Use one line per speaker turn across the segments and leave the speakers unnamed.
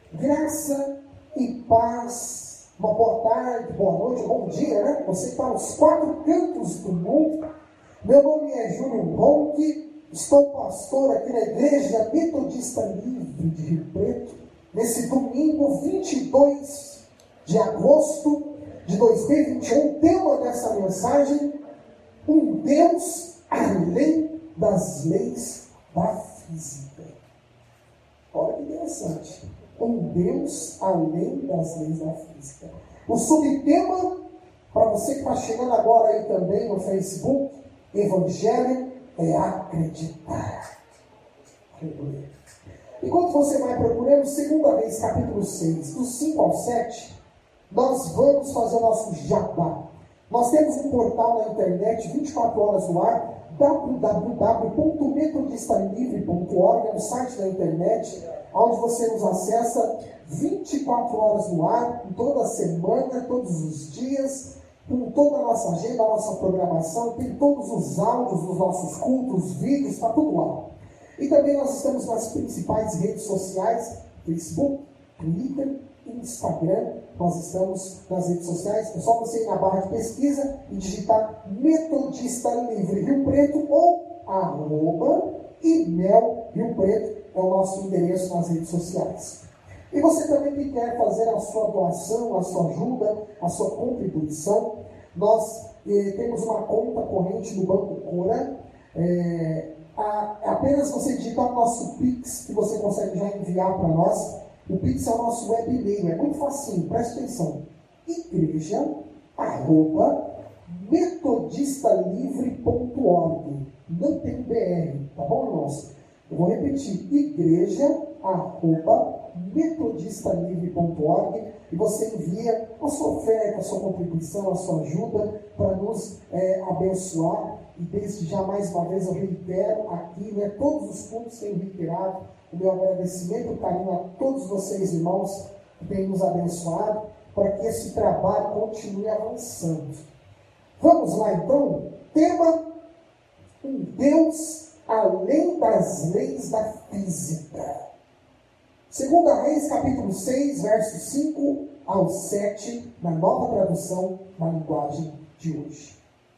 Graça e paz, uma boa tarde, boa noite, bom dia, né? Você que está nos quatro cantos do mundo. Meu nome é Júlio Ronque, estou pastor aqui na Igreja Metodista Livre de Rio Preto, nesse domingo 22 de agosto de 2021. O tema dessa mensagem: um Deus além das leis da física. Olha que interessante. Um Deus além das leis da física. O subtema, para você que está chegando agora aí também no Facebook, Evangelho é acreditar. Enquanto você vai procurando, 2 Reis, capítulo 6, dos 5 ao 7, nós vamos fazer o nosso jabá. Nós temos um portal na internet, 24 horas no ar, www.metodistalivre.org, é um site da internet, onde você nos acessa 24 horas no ar, toda semana, todos os dias, com toda a nossa agenda, a nossa programação, tem todos os áudios dos nossos cultos, vídeos, está tudo lá. E também nós estamos nas principais redes sociais, Facebook, Twitter, Instagram. Nós estamos nas redes sociais, é só você ir na barra de pesquisa e digitar Metodista Livre Rio Preto ou @IMEL Rio Preto, é o nosso endereço nas redes sociais. E você também que quer fazer a sua doação, a sua ajuda, a sua contribuição, nós temos uma conta corrente no Banco Cora. Apenas você digitar o nosso Pix, que você consegue já enviar para nós. O Pix é o nosso web e-mail, é muito facinho, preste atenção. igreja@metodistalivre.org. Não tem BR, tá bom, irmãos? Eu vou repetir, igreja@metodistalivre.org, e você envia a sua oferta, a sua contribuição, a sua ajuda para nos abençoar. E desde já, mais uma vez, eu reitero aqui, todos os pontos têm reiterado o meu agradecimento e carinho a todos vocês, irmãos, que têm nos abençoado, para que esse trabalho continue avançando. Vamos lá, então. Tema: um Deus além das leis da física. 2 Reis, capítulo 6, versos 5 ao 7, na nova tradução, na linguagem de hoje.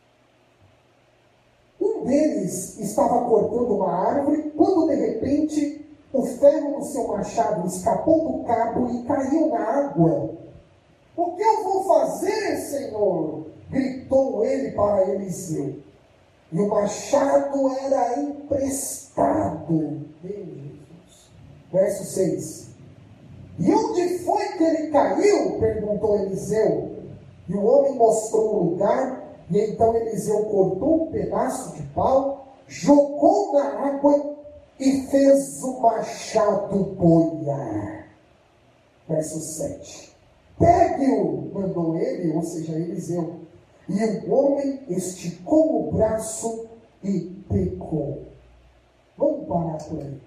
Um deles estava cortando uma árvore, quando de repente o ferro do seu machado escapou do cabo e caiu na água. "O que eu vou fazer, Senhor?" gritou ele para Eliseu. E o machado era emprestado. Verso 6. "E onde foi que ele caiu?" perguntou Eliseu. E o homem mostrou o lugar, e então Eliseu cortou um pedaço de pau, jogou na água e fez o machado boiar. Verso 7. "Pegue-o", mandou ele, ou seja, Eliseu. E o homem esticou o braço e pegou. Vamos parar por aí.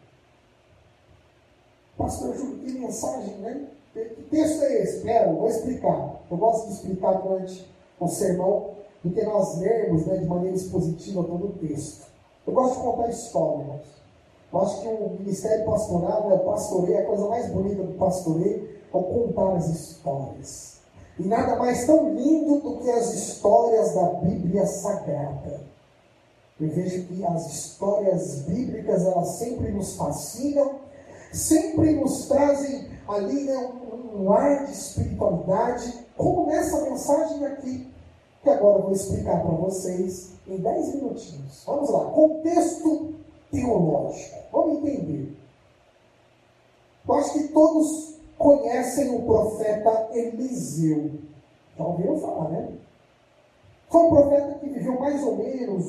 Pastor Júlio, que mensagem, né? Que texto é esse? Espera, eu vou explicar. Eu gosto de explicar durante o sermão, do que nós lermos, de maneira expositiva todo o texto. Eu gosto de contar história, irmãos. Eu acho que o ministério pastoral, o pastoreio, a coisa mais bonita do pastoreio é contar as histórias. E nada mais tão lindo do que as histórias da Bíblia Sagrada. Eu vejo que as histórias bíblicas, elas sempre nos fascinam, sempre nos trazem ali um ar de espiritualidade, como nessa mensagem aqui, que agora eu vou explicar para vocês em 10 minutinhos. Vamos lá, contexto teológico. Vamos entender. Eu acho que todos conhecem o profeta Eliseu. Já ouviram falar, né? Foi um profeta que viveu mais ou menos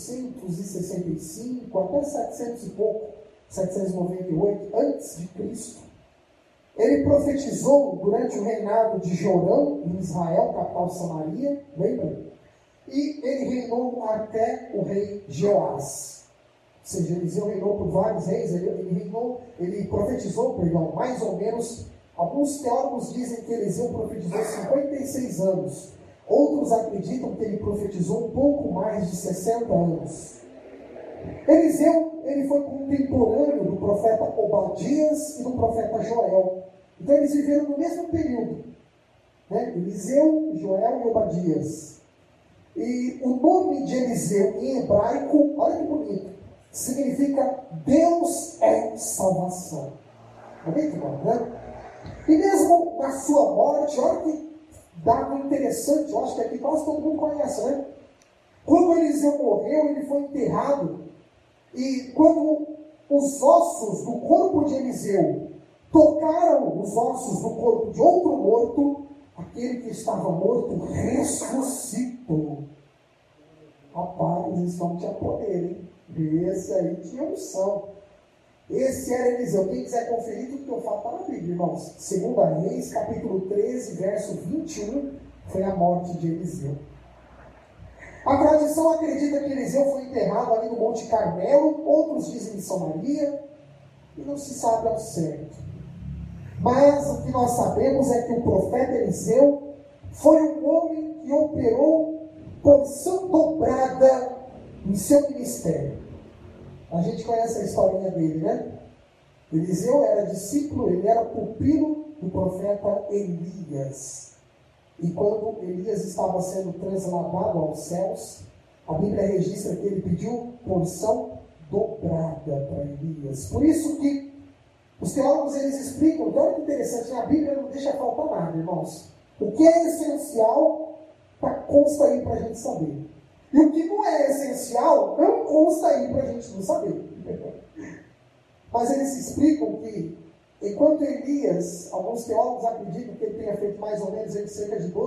865 até 700 e pouco, 798 antes de Cristo. Ele profetizou durante o reinado de Jorão em Israel, capital de Samaria, lembra? E ele reinou até o rei Jeoás. Ou seja, Eliseu reinou por vários reis, ele profetizou, mais ou menos. Alguns teólogos dizem que Eliseu profetizou 56 anos. Outros acreditam que ele profetizou um pouco mais de 60 anos. Eliseu, ele foi contemporâneo do profeta Obadias e do profeta Joel. Então eles viveram no mesmo período, né? Eliseu, Joel e Obadias. E o nome de Eliseu em hebraico, olha que bonito, significa Deus é salvação. Amém, irmão, né? E mesmo na sua morte, olha que dado interessante, eu acho que aqui quase todo mundo conhece, né? Quando Eliseu morreu, ele foi enterrado, e quando os ossos do corpo de Eliseu tocaram os ossos do corpo de outro morto, aquele que estava morto ressuscitou. Rapaz, esse não tinha poder, hein? Esse aí tinha unção. Esse era Eliseu. Quem quiser conferir, tudo que eu falo está na Bíblia, irmãos. 2 Reis, capítulo 13, verso 21, foi a morte de Eliseu. A tradição acredita que Eliseu foi enterrado ali no Monte Carmelo, outros dizem em São Maria, e não se sabe ao certo. Mas o que nós sabemos é que o profeta Eliseu foi um homem que operou porção dobrada em seu ministério. A gente conhece a historinha dele, né? Eliseu era discípulo, ele era pupilo do profeta Elias. E quando Elias estava sendo transladado aos céus, a Bíblia registra que ele pediu porção dobrada para Elias. Por isso que os teólogos eles explicam, olha que interessante, a Bíblia não deixa faltar nada, irmãos. O que é essencial consta aí para a gente saber. E o que não é essencial não consta aí para a gente não saber. Mas eles explicam que, enquanto Elias, alguns teólogos acreditam que ele tenha feito mais ou menos cerca de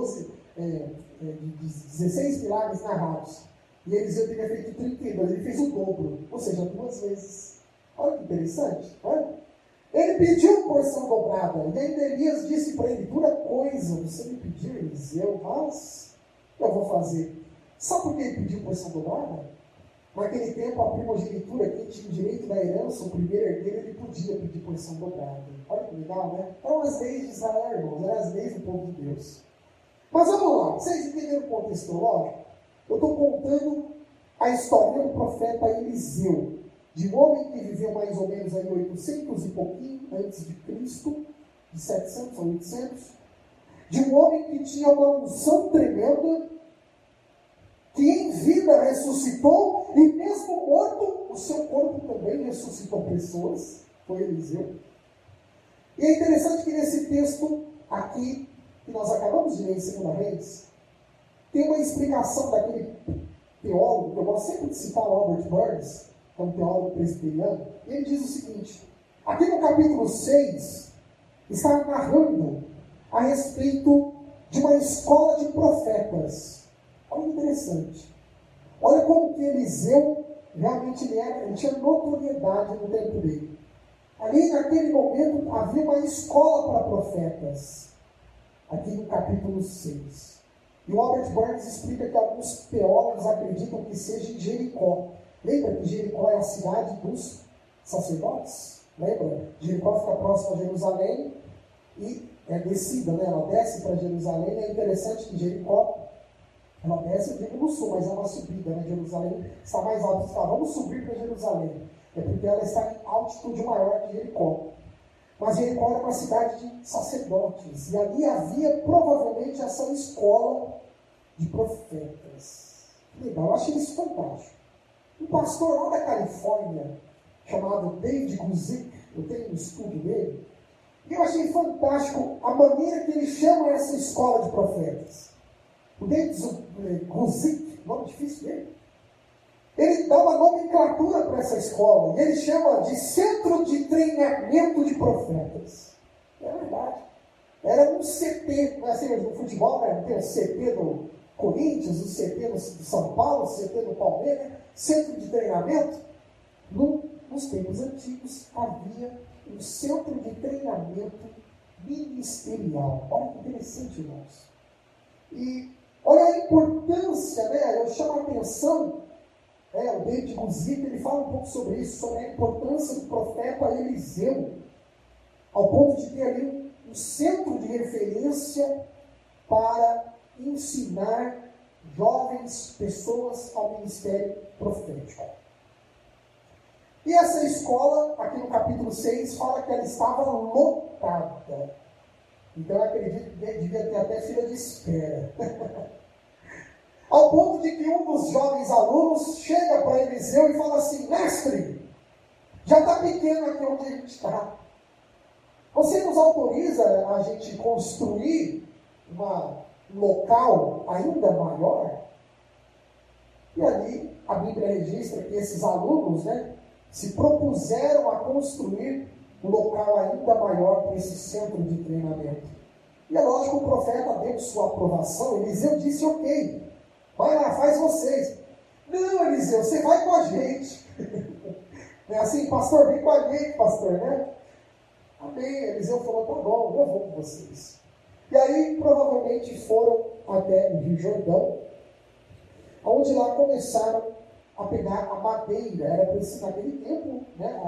16 milagres narrados. E Eliseu teria feito 32, ele fez o dobro, ou seja, 2 vezes. Olha que interessante, não é? Ele pediu porção dobrada, e ainda Elias disse para ele: dura coisa, você me pediu, Eliseu, mas eu vou fazer. Sabe por que ele pediu porção dobrada? Naquele tempo, a primogenitura, quem tinha o direito da herança, o primeiro herdeiro, ele podia pedir porção dobrada. Olha que legal, né? Eram as leis de Israel, irmãos, eram as leis do povo de Deus. Mas vamos lá, vocês entenderam o contexto teológico? Eu estou contando a história do profeta Eliseu, de um homem que viveu mais ou menos aí 800 e pouquinho antes de Cristo, de 700 a 800, de um homem que tinha uma unção tremenda, que em vida ressuscitou, e mesmo morto, o seu corpo também ressuscitou pessoas, foi Eliseu. E é interessante que nesse texto aqui, que nós acabamos de ler em 2 Reis, tem uma explicação daquele teólogo, que eu gosto sempre de citar, o Albert Burns, que é um teólogo presbiteriano, e ele diz o seguinte: aqui no capítulo 6, está narrando a respeito de uma escola de profetas. Olha que interessante. Olha como que Eliseu realmente ele tinha notoriedade no tempo dele. Ali naquele momento havia uma escola para profetas. Aqui no capítulo 6. E o Albert Burns explica que alguns teólogos acreditam que seja em Jericó. Lembra que Jericó é a cidade dos sacerdotes? Lembra? Jericó fica próximo a Jerusalém e é descida, né? Ela desce para Jerusalém. É interessante que Jericó, ela desce, eu digo no sul, mas é uma subida, né? Jerusalém está mais alto. Está, vamos subir para Jerusalém. É porque ela está em altitude maior que Jericó. Mas Jericó era uma cidade de sacerdotes. E ali havia provavelmente essa escola de profetas. Legal, eu achei isso fantástico. Um pastor lá da Califórnia, chamado David Guzik, eu tenho um estudo dele, e eu achei fantástico a maneira que ele chama essa escola de profetas. O David Guzik, nome difícil dele, ele dá uma nomenclatura para essa escola, e ele chama de Centro de Treinamento de Profetas. É verdade. Era um CT, não é assim, no futebol, né? Tem o CT do Corinthians, o CT do São Paulo, o CT do Palmeiras, centro de treinamento. Nos tempos antigos havia um centro de treinamento ministerial. Olha que interessante, irmãos. E olha a importância, né? Eu chamo a atenção. O David Guzik, ele fala um pouco sobre isso, sobre a importância do profeta Eliseu, ao ponto de ter ali um centro de referência para ensinar jovens pessoas ao ministério profético. E essa escola, aqui no capítulo 6, fala que ela estava lotada. Então eu acredito que devia ter até fila de espera. Ao ponto de que um dos jovens alunos chega para Eliseu e fala assim: mestre, já está pequeno aqui onde a gente está. Você nos autoriza a gente construir um local ainda maior? E ali a Bíblia registra que esses alunos, se propuseram a construir um local ainda maior para esse centro de treinamento. E é lógico que o profeta deu sua aprovação. Eliseu disse: ok, vai lá, faz vocês. Não, Eliseu, você vai com a gente. É assim, pastor, vem com a gente, pastor, né? Amém. Eliseu falou: tá bom, eu vou com vocês. E aí, provavelmente, foram até o Rio Jordão, onde lá começaram a pegar a madeira. Era preciso, naquele tempo,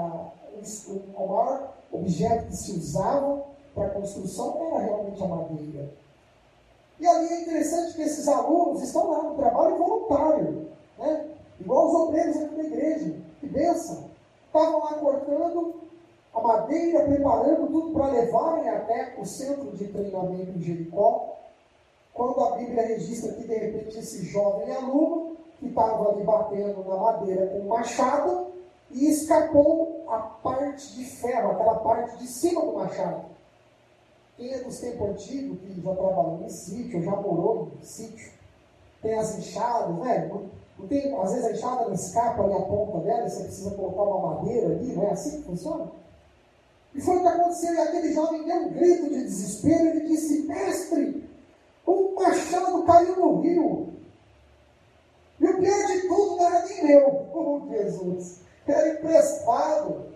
o maior objeto que se usava para a construção era realmente a madeira. E ali é interessante que esses alunos estão lá no trabalho voluntário, igual os obreiros aqui da igreja. Que bênção! Estavam lá cortando a madeira, preparando tudo para levarem até o centro de treinamento em Jericó, quando a Bíblia registra que, de repente, esse jovem aluno, que estava ali batendo na madeira com um machado, e escapou a parte de ferro, aquela parte de cima do machado. Quem é dos tempos antigos, que já trabalhou em sítio, já morou em sítio, tem as enxadas, Não tem, às vezes a enxada não escapa ali a ponta dela, você precisa colocar uma madeira ali, não é assim que funciona? E foi o que aconteceu, e aquele jovem deu um grito de desespero, ele disse: mestre, um machado caiu no rio. E o pior de tudo não era nem meu. Oh, Jesus, era emprestado.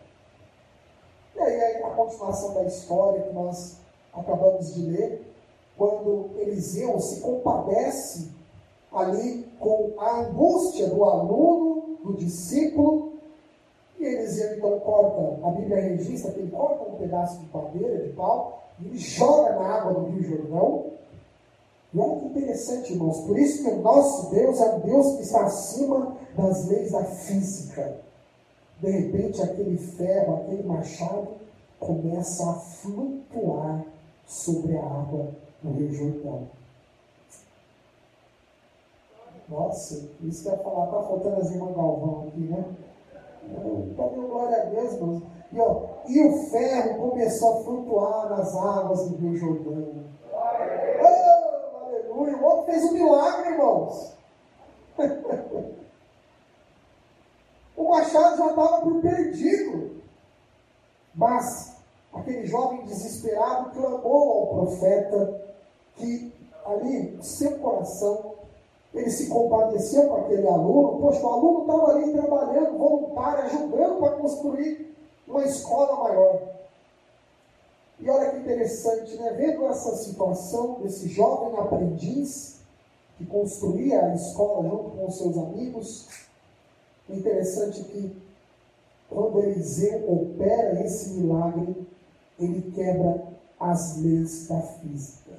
E aí a continuação da história que nós acabamos de ler, quando Eliseu se compadece ali com a angústia do aluno, do discípulo, e Eliseu então corta, a Bíblia registra que ele corta um pedaço de madeira, de pau, e ele joga na água do Rio Jordão. E olha que interessante, irmãos, por isso que o nosso Deus é um Deus que está acima das leis da física. De repente, aquele ferro, aquele machado, começa a flutuar sobre a água do Rio Jordão. Nossa, isso que eu ia falar, está faltando as irmãs Galvão aqui, né? Cadê o glória a Deus, irmãos? E o ferro começou a flutuar nas águas do Rio Jordão. Oh, aleluia! O outro fez um milagre, irmãos. O machado já estava por perdido. Mas aquele jovem desesperado clamou ao profeta, que ali, no seu coração, ele se compadeceu com aquele aluno. Poxa, o aluno estava ali trabalhando, voluntário, ajudando para construir uma escola maior. E olha que interessante, vendo essa situação desse jovem aprendiz que construía a escola junto com os seus amigos, é interessante que quando Eliseu opera esse milagre, ele quebra as leis da física.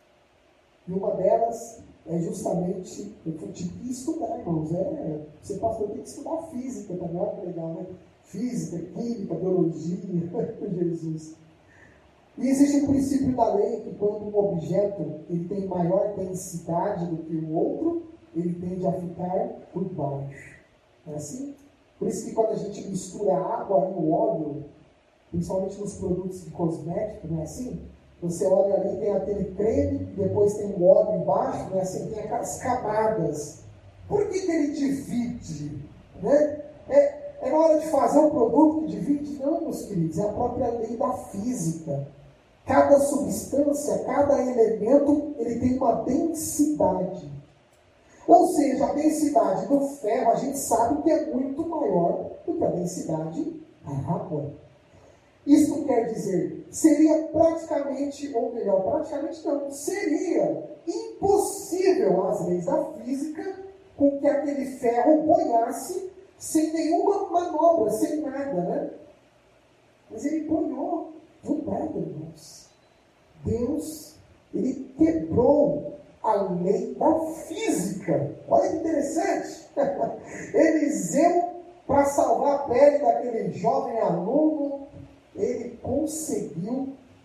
E uma delas é justamente, eu tive que estudar, irmãos, você pastor tem que estudar física também, olha que legal, Física, química, biologia, Jesus. E existe um princípio da lei que quando um objeto ele tem maior densidade do que o outro, ele tende a ficar por baixo. Não é assim? Por isso que quando a gente mistura água e o óleo, principalmente nos produtos de cosméticos, não é assim? Você olha ali, tem aquele creme, depois tem o óleo embaixo, não é assim? Tem aquelas camadas. Por que ele divide? É na hora de fazer um produto que divide? Não, meus queridos, é a própria lei da física. Cada substância, cada elemento, ele tem uma densidade. Ou seja, a densidade do ferro, a gente sabe que é muito maior do que a densidade da água. Isso quer dizer, seria praticamente, ou melhor, praticamente não, seria impossível as leis da física com que aquele ferro boiasse sem nenhuma manobra, sem nada, Mas ele boiou do nada, irmãos. Deus, ele quebrou a lei da física. Olha que interessante. Eliseu, para salvar a pele daquele jovem aluno, ele conseguiu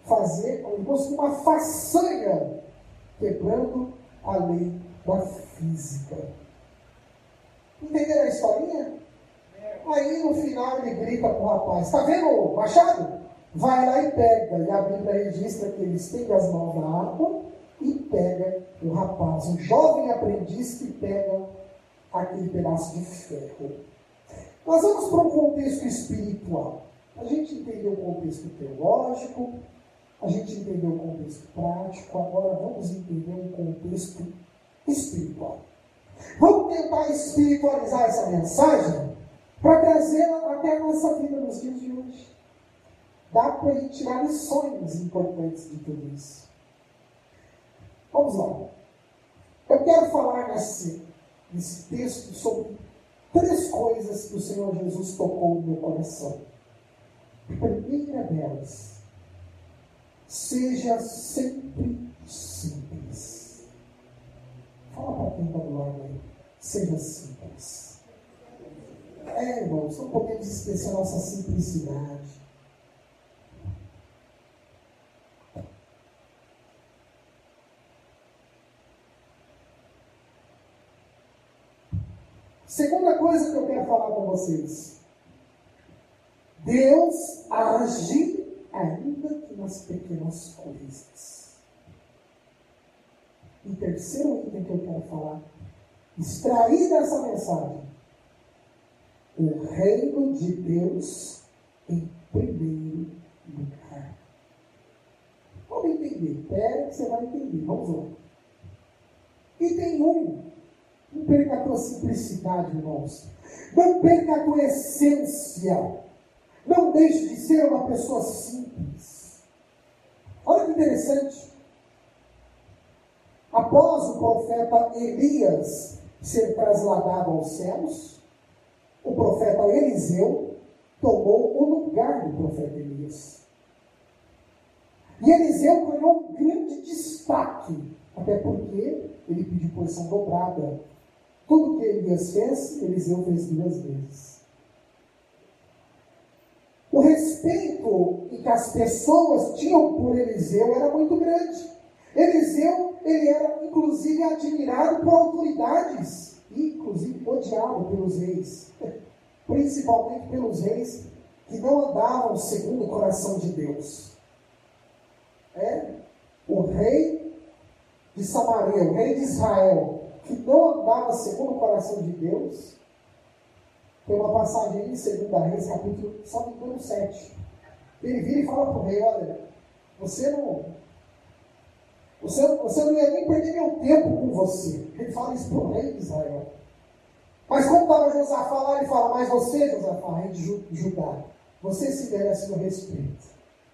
ele conseguiu uma façanha quebrando a lei da física. Entenderam a historinha? Aí no final ele grita para o rapaz: está vendo o machado? Vai lá e pega. E a Bíblia registra que ele estende as mãos na água e pega o rapaz, um jovem aprendiz que pega aquele pedaço de ferro. Nós vamos para um contexto espiritual. A gente entendeu o contexto teológico, a gente entendeu o contexto prático, agora vamos entender um contexto espiritual. Vamos tentar espiritualizar essa mensagem para trazê-la até a nossa vida nos dias de hoje. Dá para a gente tirar lições importantes de tudo isso. Vamos lá. Eu quero falar nesse texto sobre 3 coisas que o Senhor Jesus tocou no meu coração. A primeira delas: seja sempre simples. Fala para quem está do lado aí. Seja simples. Irmãos, não podemos esquecer a nossa simplicidade. Segunda coisa que eu quero falar com vocês: Deus age ainda que nas pequenas coisas. E terceiro item que eu quero falar, extrair dessa mensagem: o reino de Deus em primeiro lugar. Vamos entender. Espera que você vai entender. Vamos lá. Item 1. Não perca a tua simplicidade, irmãos. Não perca a tua essência. Não deixe de ser uma pessoa simples. Olha que interessante. Após o profeta Elias ser trasladado aos céus, o profeta Eliseu tomou o lugar do profeta Elias. E Eliseu ganhou um grande destaque, até porque ele pediu porção dobrada. Tudo que Elias fez, Eliseu fez 2 vezes. O respeito que as pessoas tinham por Eliseu era muito grande. Eliseu, ele era inclusive admirado por autoridades, inclusive odiado pelos reis, principalmente pelos reis que não andavam segundo o coração de Deus. O rei de Samaria, o rei de Israel, que não andava segundo o coração de Deus. Tem uma passagem aí em 2 Reis, capítulo, só me engano, 7. Ele vira e fala para o rei: olha, você não ia nem perder meu tempo com você. Ele fala isso para o rei de Israel. Mas como estava Josafá lá, ele fala: mas você, Josafá, rei de Judá, você se merece meu respeito.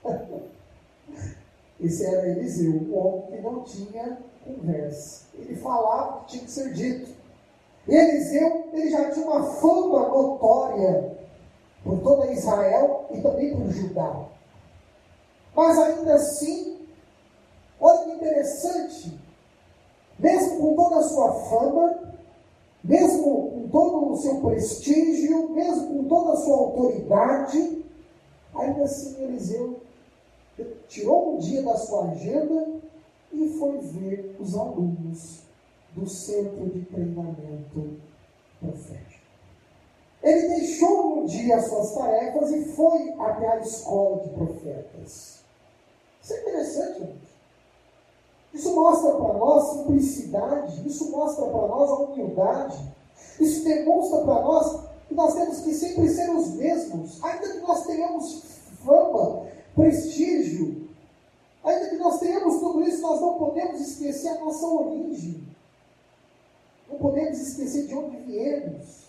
Esse era Eliseu, o homem que não tinha conversa. Ele falava o que tinha que ser dito. Eliseu, ele já tinha uma fama notória por toda Israel e também por Judá. Mas ainda assim, olha que interessante, mesmo com toda a sua fama, mesmo com todo o seu prestígio, mesmo com toda a sua autoridade, ainda assim Eliseu tirou um dia da sua agenda e foi ver os alunos do centro de treinamento profético. Ele deixou um dia as suas tarefas e foi até a escola de profetas. Isso é interessante, gente. Isso mostra para nós simplicidade, isso mostra para nós a humildade, isso demonstra para nós que nós temos que sempre ser os mesmos, ainda que nós tenhamos fama, prestígio, ainda que nós tenhamos tudo isso, nós não podemos esquecer a nossa origem. Não podemos esquecer de onde viemos.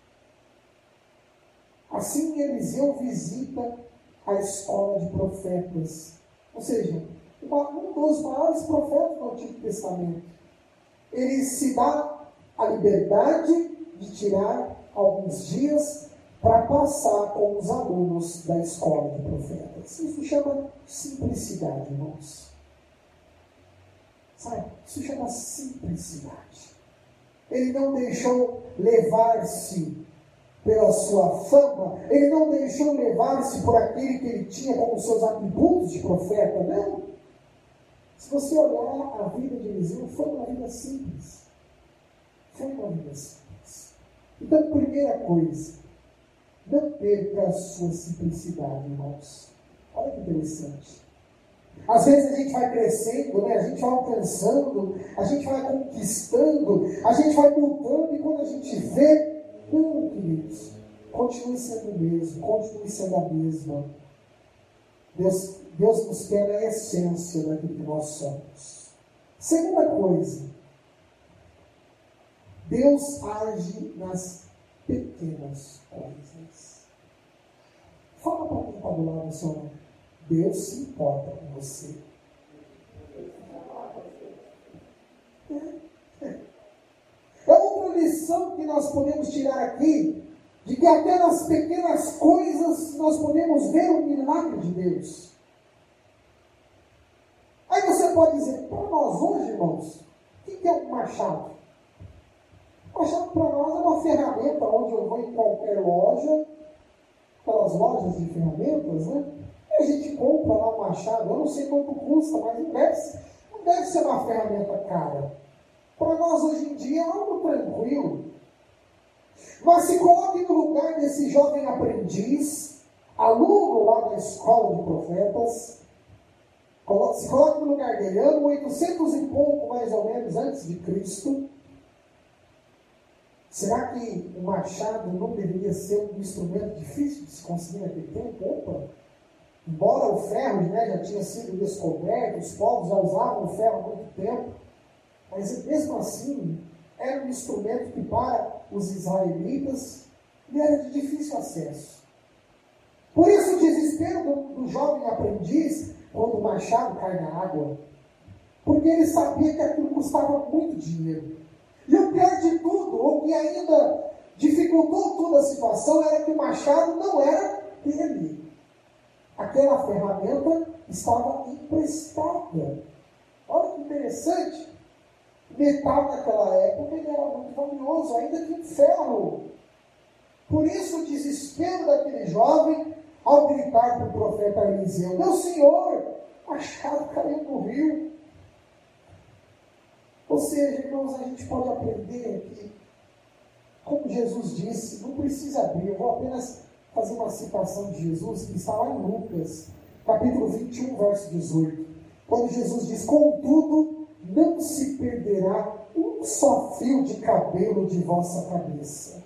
Assim, Eliseu visita a escola de profetas. Ou seja, um dos maiores profetas do Antigo Testamento. Ele se dá a liberdade de tirar alguns dias para passar com os alunos da escola de profetas. Isso chama simplicidade, irmãos. Sabe? Isso chama simplicidade. Ele não deixou levar-se pela sua fama, ele não deixou levar-se por aquele que ele tinha como seus atributos de profeta, não. Se você olhar a vida de Eliseu, foi uma vida simples. Foi uma vida simples. Então, primeira coisa, não perca a sua simplicidade, irmãos. Olha que interessante. Às vezes a gente vai crescendo, né? A gente vai alcançando, a gente vai conquistando, a gente vai mudando, e quando a gente vê, não, queridos, continue sendo o mesmo, continue sendo a mesma. Deus nos quer na essência daquilo que nós somos. Segunda coisa, Deus age nas pequenas coisas. Fala para quem está do lado do seu. Deus se importa com você. É outra lição que nós podemos tirar aqui, de que até nas pequenas coisas nós podemos ver o milagre de Deus. Aí você pode dizer, para nós hoje, irmãos, o que é um machado? O machado para nós é uma ferramenta onde eu vou em qualquer loja, aquelas lojas de ferramentas, né? E a gente compra lá um machado, eu não sei quanto custa, mas não deve ser uma ferramenta cara. Para nós hoje em dia é algo tranquilo. Mas se coloque no lugar desse jovem aprendiz, aluno lá da escola de profetas, se coloque no lugar dele, ano 800 e pouco mais ou menos antes de Cristo. Será que o machado não deveria ser um instrumento difícil de se conseguir naquele tempo? Opa! Embora o ferro, né, já tinha sido descoberto, os povos já usavam o ferro há muito tempo, mas mesmo assim era um instrumento que para os israelitas era de difícil acesso. Por isso o desespero do jovem aprendiz quando o machado cai na água, porque ele sabia que aquilo custava muito dinheiro. E o pior de tudo, o que ainda dificultou toda a situação, era que o machado não era dele. Aquela ferramenta estava emprestada. Olha que interessante. Metal naquela época ele era muito valioso, ainda que um ferro. Por isso o desespero daquele jovem ao gritar para o profeta Eliseu: meu senhor, o machado caiu no rio. Ou seja, irmãos, a gente pode aprender aqui, como Jesus disse, não precisa abrir, eu vou apenas fazer uma citação de Jesus, que está lá em Lucas, capítulo 21, verso 18, quando Jesus diz: contudo, não se perderá um só fio de cabelo de vossa cabeça.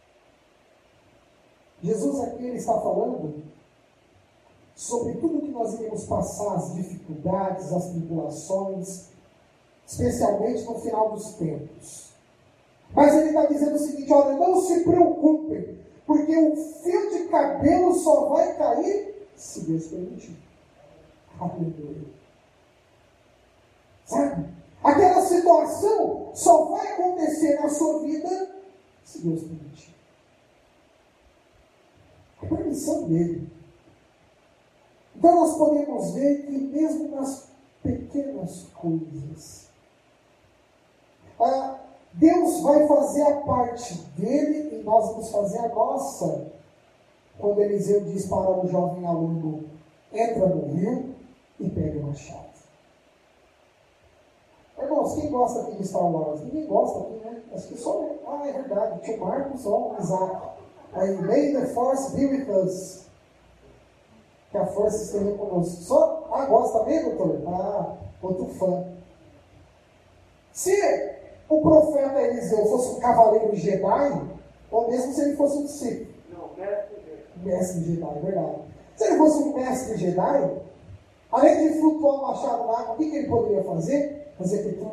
Jesus aqui ele está falando sobre tudo que nós iremos passar, as dificuldades, as tribulações, especialmente no final dos tempos. Mas ele está dizendo o seguinte: olha, não se preocupem, porque o fio de cabelo só vai cair se Deus permitir. Aleluia. Sabe? Aquela situação só vai acontecer na sua vida se Deus permitir. A permissão dele. Então nós podemos ver que mesmo nas pequenas coisas, Deus vai fazer a parte dele e nós vamos fazer a nossa. Quando Eliseu diz para o jovem aluno: entra no rio e pega o machado. Irmãos, quem gosta aqui de Star Wars? Ninguém gosta aqui, né? Acho que só. É verdade. Tio Marcos, só Isaac. Aí, may the force be with us. Que a força esteja conosco. Só? Gosta mesmo, doutor? Outro fã. Se o profeta Eliseu fosse um cavaleiro Jedi, ou mesmo se ele fosse um Sith.
Não, mestre Jedi.
Mestre Jedi, é verdade. Se ele fosse um mestre Jedi, além de flutuar o machado na água, o que ele poderia fazer? Fazer aquele...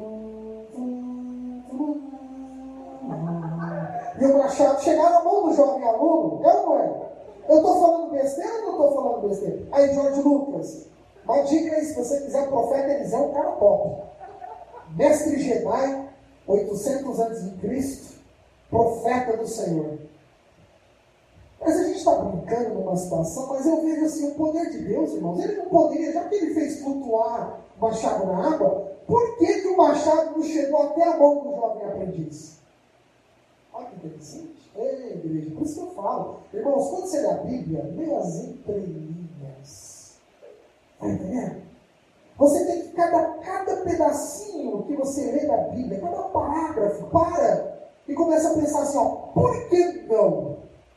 E o machado chegar na mão do jovem aluno, é ou não é? Eu estou falando besteira ou não estou falando besteira? Aí, George Lucas, uma dica aí, se você quiser, o profeta Eliseu é um cara top. Mestre Jedi, 800 a.C., profeta do Senhor. Mas a gente está brincando numa situação, mas eu vejo assim, o poder de Deus, irmãos, ele não poderia, já que ele fez flutuar o machado na água, por que o machado não chegou até a mão do jovem aprendiz? Olha que interessante. É, igreja, por isso que eu falo. Irmãos, quando você lê a Bíblia, lê as entrelinhas. Está entendendo? Você tem que, cada pedacinho que você lê da Bíblia, cada parágrafo, para e começa a pensar assim, ó, por que não?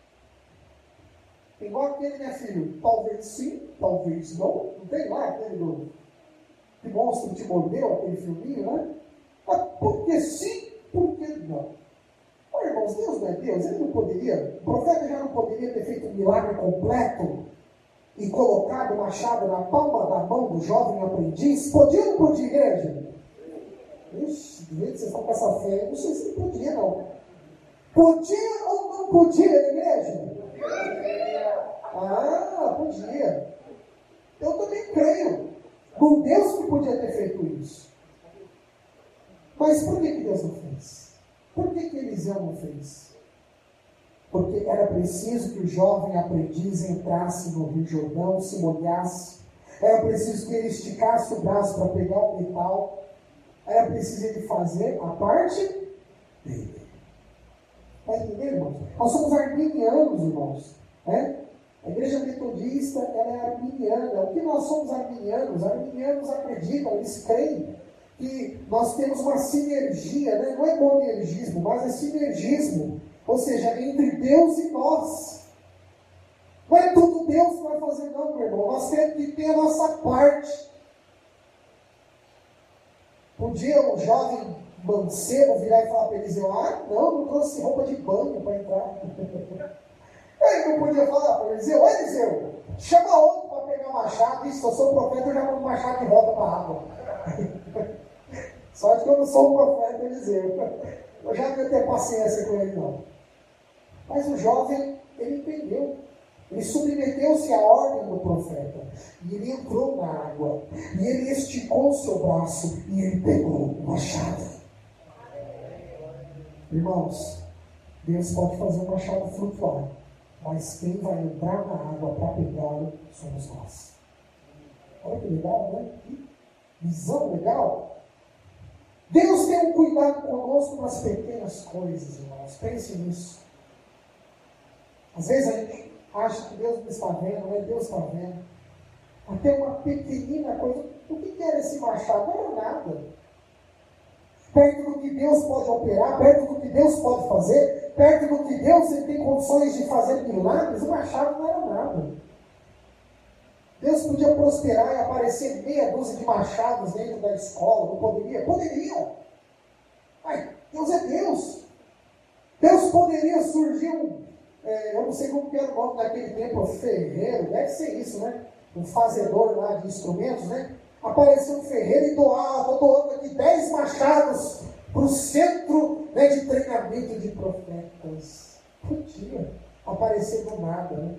Igual aquele, né, filho? Talvez sim, talvez não. Não tem lá aquele do que monstro te mordeu, aquele filminho, né? Mas por que sim, por que não? Olha, irmãos, Deus não é Deus, ele não poderia, o profeta já não poderia ter feito um milagre completo e colocado o machado na palma da mão do jovem aprendiz? Podia ou não podia, igreja? Ixi, do jeito que vocês estão com essa fé, não sei se ele podia, não. Podia ou não podia, igreja? Ah, podia. Eu também creio num Deus que podia ter feito isso. Mas por que Deus não fez? Por que Eliseu não fez? Porque era preciso que o jovem aprendiz entrasse no Rio Jordão, se molhasse. Era preciso que ele esticasse o braço para pegar o metal. Era preciso ele fazer a parte dele. Está entendendo, irmãos? Nós somos arminianos, irmãos. A igreja metodista, ela é arminiana. O que nós somos arminianos? Arminianos acreditam, eles creem que nós temos uma sinergia, né? Não é monergismo, mas é sinergismo. Ou seja, entre Deus e nós. Não é tudo Deus que vai fazer, não, meu irmão. Nós temos que ter a nossa parte. Um dia um jovem mancebo virar e falar para Eliseu, não trouxe roupa de banho para entrar. Ele não podia falar para Eliseu, Eliseu, chama outro para pegar o machado. Isso, eu sou profeta, eu já mando o machado e volta para a água. Só que eu não sou um profeta, Eliseu. Eu já não ia ter paciência com ele, não. Mas o jovem, ele entendeu. Ele submeteu-se à ordem do profeta. E ele entrou na água. E ele esticou o seu braço. E ele pegou o machado. Irmãos, Deus pode fazer o machado flutuar. Mas quem vai entrar na água para pegá-lo somos nós. Olha que legal, né? Que visão legal. Deus tem um cuidado conosco nas pequenas coisas, irmãos. Pense nisso. Às vezes a gente acha que Deus não está vendo, mas Deus está vendo. Até uma pequenina coisa. O que era esse machado? Não era nada. Perto do que Deus pode operar, perto do que Deus pode fazer, perto do que Deus tem condições de fazer milagres, o machado não era nada. Deus podia prosperar e aparecer meia dúzia de machados dentro da escola, não poderia? Poderia. Mas Deus é Deus. Deus poderia surgir eu não sei como que era o nome daquele templo, ferreiro, deve ser isso, né? Um fazedor lá de instrumentos, né? Apareceu um ferreiro e estou doando aqui 10 machados para o centro, né, de treinamento de profetas. Podia aparecer do nada, né?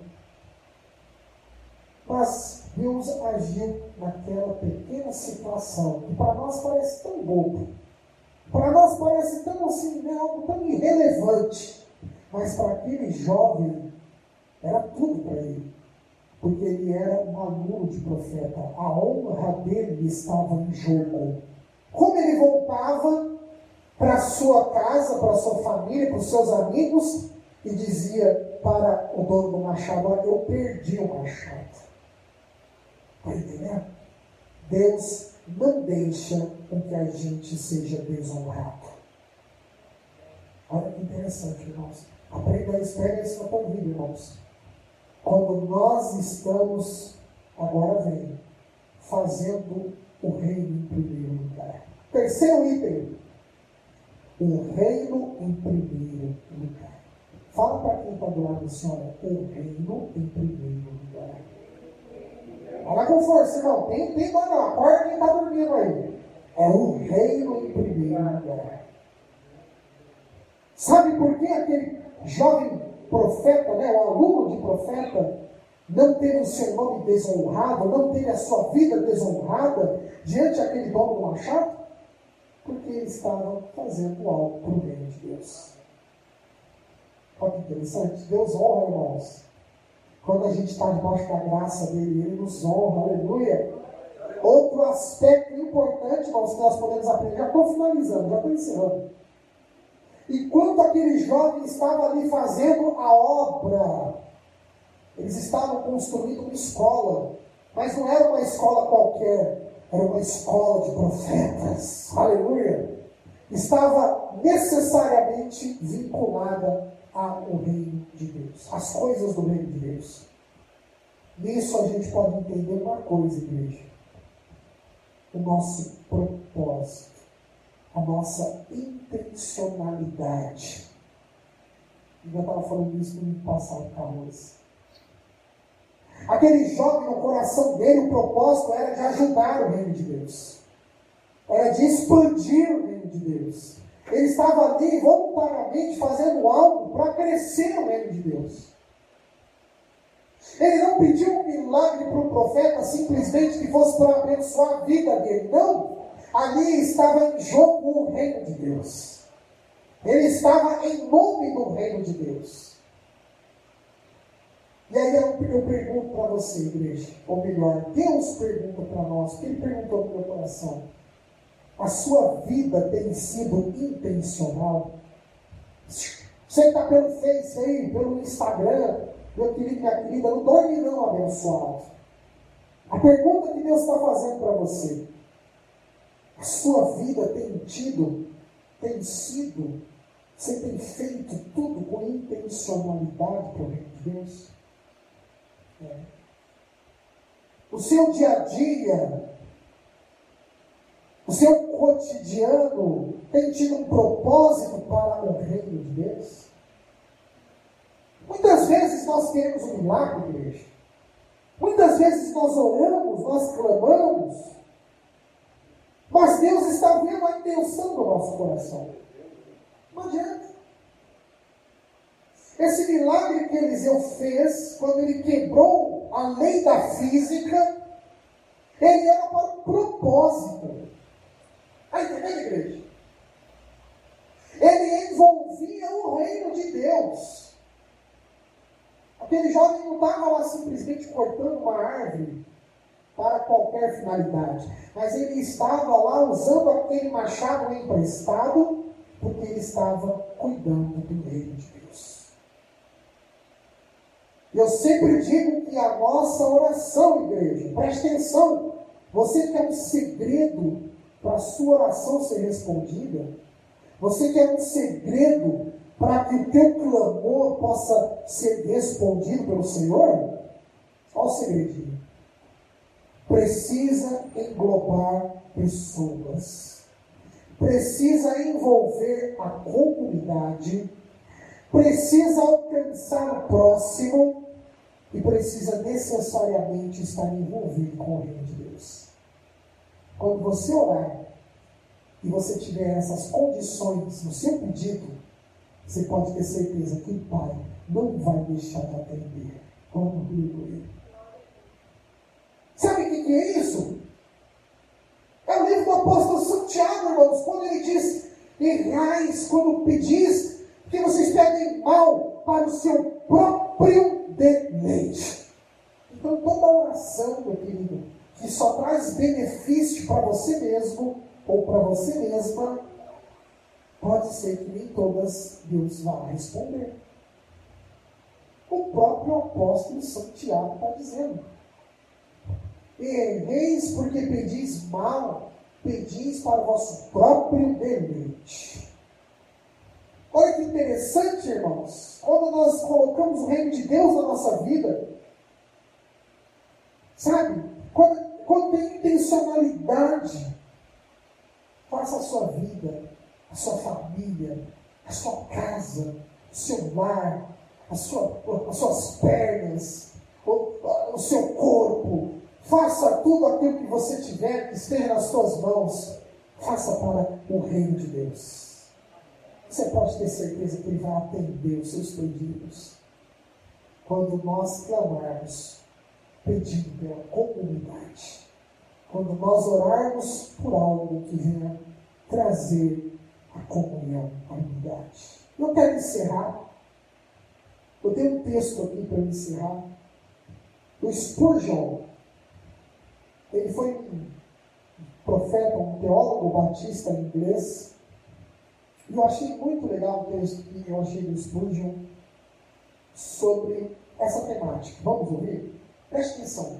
Mas Deus agiu naquela pequena situação, que para nós parece tão bobo. Para nós parece tão assim, né, algo tão irrelevante. Mas para aquele jovem, era tudo para ele. Porque ele era um aluno de profeta. A honra dele estava em jogo. Como ele voltava para a sua casa, para a sua família, para os seus amigos, e dizia para o dono do machado, eu perdi o machado. Está entendendo? Deus não deixa com que a gente seja desonrado. Olha que interessante, irmãos. Aprenda isso, pega isso na tua vida, irmãos. Quando nós estamos, agora vem, fazendo o reino em primeiro lugar. Terceiro item, o reino em primeiro lugar. Fala para quem está do lado do Senhor, o reino em primeiro lugar. Fala com força, irmão. Tem dó não, acorda quem está dormindo aí. É o reino em primeiro lugar. Sabe por que aquele jovem profeta, né, o aluno de profeta, não teve o seu nome desonrado, não teve a sua vida desonrada diante daquele dono do machado? Porque eles estavam fazendo algo para o reino de Deus. Olha que interessante. Deus honra, irmãos. Quando a gente está debaixo da graça dele, ele nos honra, aleluia. Outro aspecto importante, irmãos, que nós podemos aprender, já estou finalizando, já estou encerrando. Enquanto aquele jovem estava ali fazendo a obra, eles estavam construindo uma escola, mas não era uma escola qualquer, era uma escola de profetas. Aleluia! Estava necessariamente vinculada ao reino de Deus, às coisas do reino de Deus. Nisso a gente pode entender uma coisa, igreja: o nosso propósito, a nossa intencionalidade. Eu já estava falando isso no passado, Carlos. Aquele jovem, no coração dele, o propósito era de ajudar o reino de Deus, era de expandir o reino de Deus. Ele estava ali voluntariamente fazendo algo para crescer o reino de Deus. Ele não pediu um milagre para o profeta simplesmente que fosse para abençoar a vida dele. Não. Ali estava em jogo o reino de Deus. Ele estava em nome do reino de Deus. E aí eu pergunto para você, igreja, ou melhor, Deus pergunta para nós, porque Ele perguntou no meu coração: a sua vida tem sido intencional? Você está pelo Face aí, pelo Instagram, meu querido, minha querida, não dorme não, abençoado. A pergunta que Deus está fazendo para você: a sua vida tem sido, você tem feito tudo com intencionalidade para o reino de Deus? O seu dia a dia, o seu cotidiano tem tido um propósito para o reino de Deus? Muitas vezes nós queremos um milagre, igreja. Muitas vezes nós oramos, nós clamamos, mas Deus está vendo a intenção do nosso coração. Não adianta. Esse milagre que Eliseu fez, quando ele quebrou a lei da física, ele era para um propósito. Está entendendo, igreja? Ele envolvia o reino de Deus. Aquele jovem não estava lá simplesmente cortando uma árvore para qualquer finalidade, mas ele estava lá usando aquele machado emprestado, porque ele estava cuidando do reino de Deus. Eu sempre digo que a nossa oração, igreja, preste atenção, você quer um segredo para a sua oração ser respondida? Você quer um segredo para que o teu clamor possa ser respondido pelo Senhor? Olha o segredinho. Precisa englobar pessoas. Precisa envolver a comunidade. Precisa alcançar o próximo. E precisa necessariamente estar envolvido com o reino de Deus. Quando você orar e você tiver essas condições no seu pedido, você pode ter certeza que o Pai não vai deixar de atender. Aleluia. Sabe o que é isso? É o livro do apóstolo Santiago, irmãos, quando ele diz: errais quando pedis, porque vocês pedem mal para o seu próprio deleite. Então toda oração, meu querido, que só traz benefício para você mesmo ou para você mesma, pode ser que nem todas Deus vá responder. O próprio apóstolo Santiago está dizendo: erreis porque pedis mal, pedis para o vosso próprio deleite. Olha que interessante, irmãos, quando nós colocamos o reino de Deus na nossa vida, sabe, quando tem intencionalidade, faça a sua vida, a sua família, a sua casa, o seu lar, as suas pernas, o seu corpo, faça tudo aquilo que você tiver, que esteja nas suas mãos, faça para o reino de Deus. Você pode ter certeza que Ele vai atender os seus pedidos quando nós clamarmos, pedindo pela comunidade. Quando nós orarmos por algo que venha trazer a comunhão, a unidade. Eu quero encerrar. Eu tenho um texto aqui para encerrar. O Spurgeon, ele foi um profeta, um teólogo batista inglês. E eu achei muito legal o texto que eu achei do Spurgeon sobre essa temática. Vamos ouvir? Preste atenção.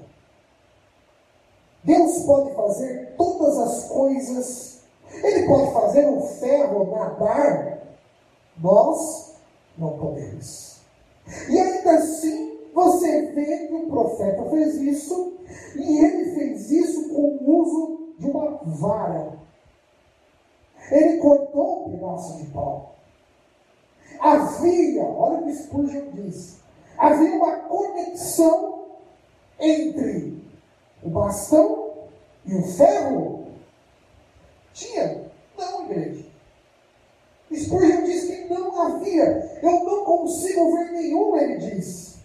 Deus pode fazer todas as coisas. Ele pode fazer o ferro nadar. Nós não podemos. E ainda assim, você vê que o profeta fez isso, e ele fez isso com o uso de uma vara. Ele cortou um pedaço de pau. Havia, olha o que Spurgeon diz, havia uma conexão entre o bastão e o ferro? Tinha? Não, igreja. Spurgeon diz que não havia. Eu não consigo ver nenhum, ele diz.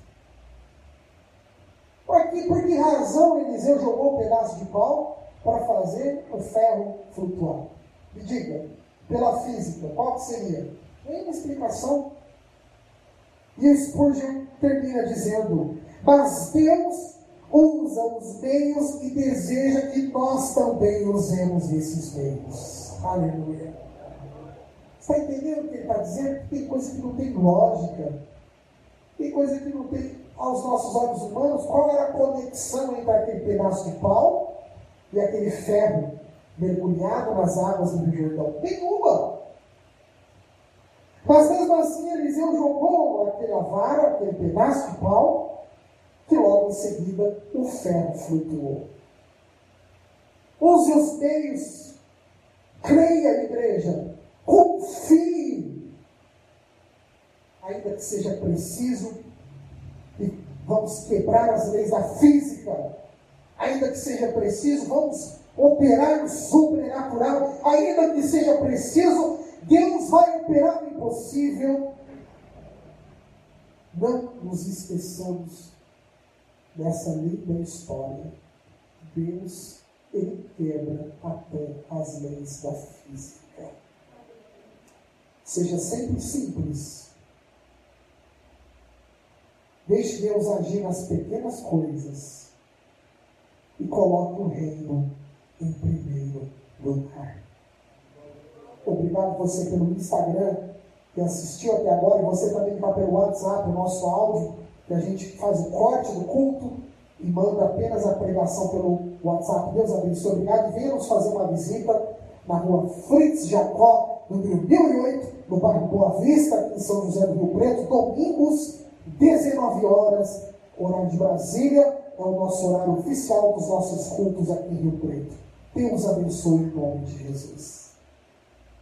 Por que razão Eliseu jogou um pedaço de pau para fazer o ferro flutuar? Me diga, pela física, qual que seria? Nenhuma explicação. E o Spurgeon termina dizendo: mas Deus usa os meios e deseja que nós também usemos esses meios. Aleluia. Está entendendo o que ele está dizendo? Tem coisa que não tem lógica. Tem coisa que não tem, aos nossos olhos humanos. Qual era a conexão entre aquele pedaço de pau e aquele ferro mergulhado nas águas do Jordão? Nenhuma. Mas mesmo assim, Eliseu jogou aquela vara, aquele pedaço de pau, que logo em seguida o ferro flutuou. Use os meios. Creia, igreja. Confie. Ainda que seja preciso, e vamos quebrar as leis da física. Ainda que seja preciso, vamos operar no sobrenatural. Ainda que seja preciso, Deus vai operar no impossível. Não nos esqueçamos dessa linda história. Deus, ele quebra até as leis da física. Seja sempre simples. Deixe Deus agir nas pequenas coisas e coloque o reino em primeiro lugar. Obrigado você pelo Instagram que assistiu até agora, e você também que está pelo WhatsApp, o nosso áudio, que a gente faz o corte do culto e manda apenas a pregação pelo WhatsApp. Deus abençoe. Obrigado. E venha nos fazer uma visita na rua Fritz Jacó, número 1008, no bairro Boa Vista, em São José do Rio Preto, domingos, 19 horas, horário de Brasília, é o nosso horário oficial dos nossos cultos aqui em Rio Preto. Deus abençoe em nome de Jesus.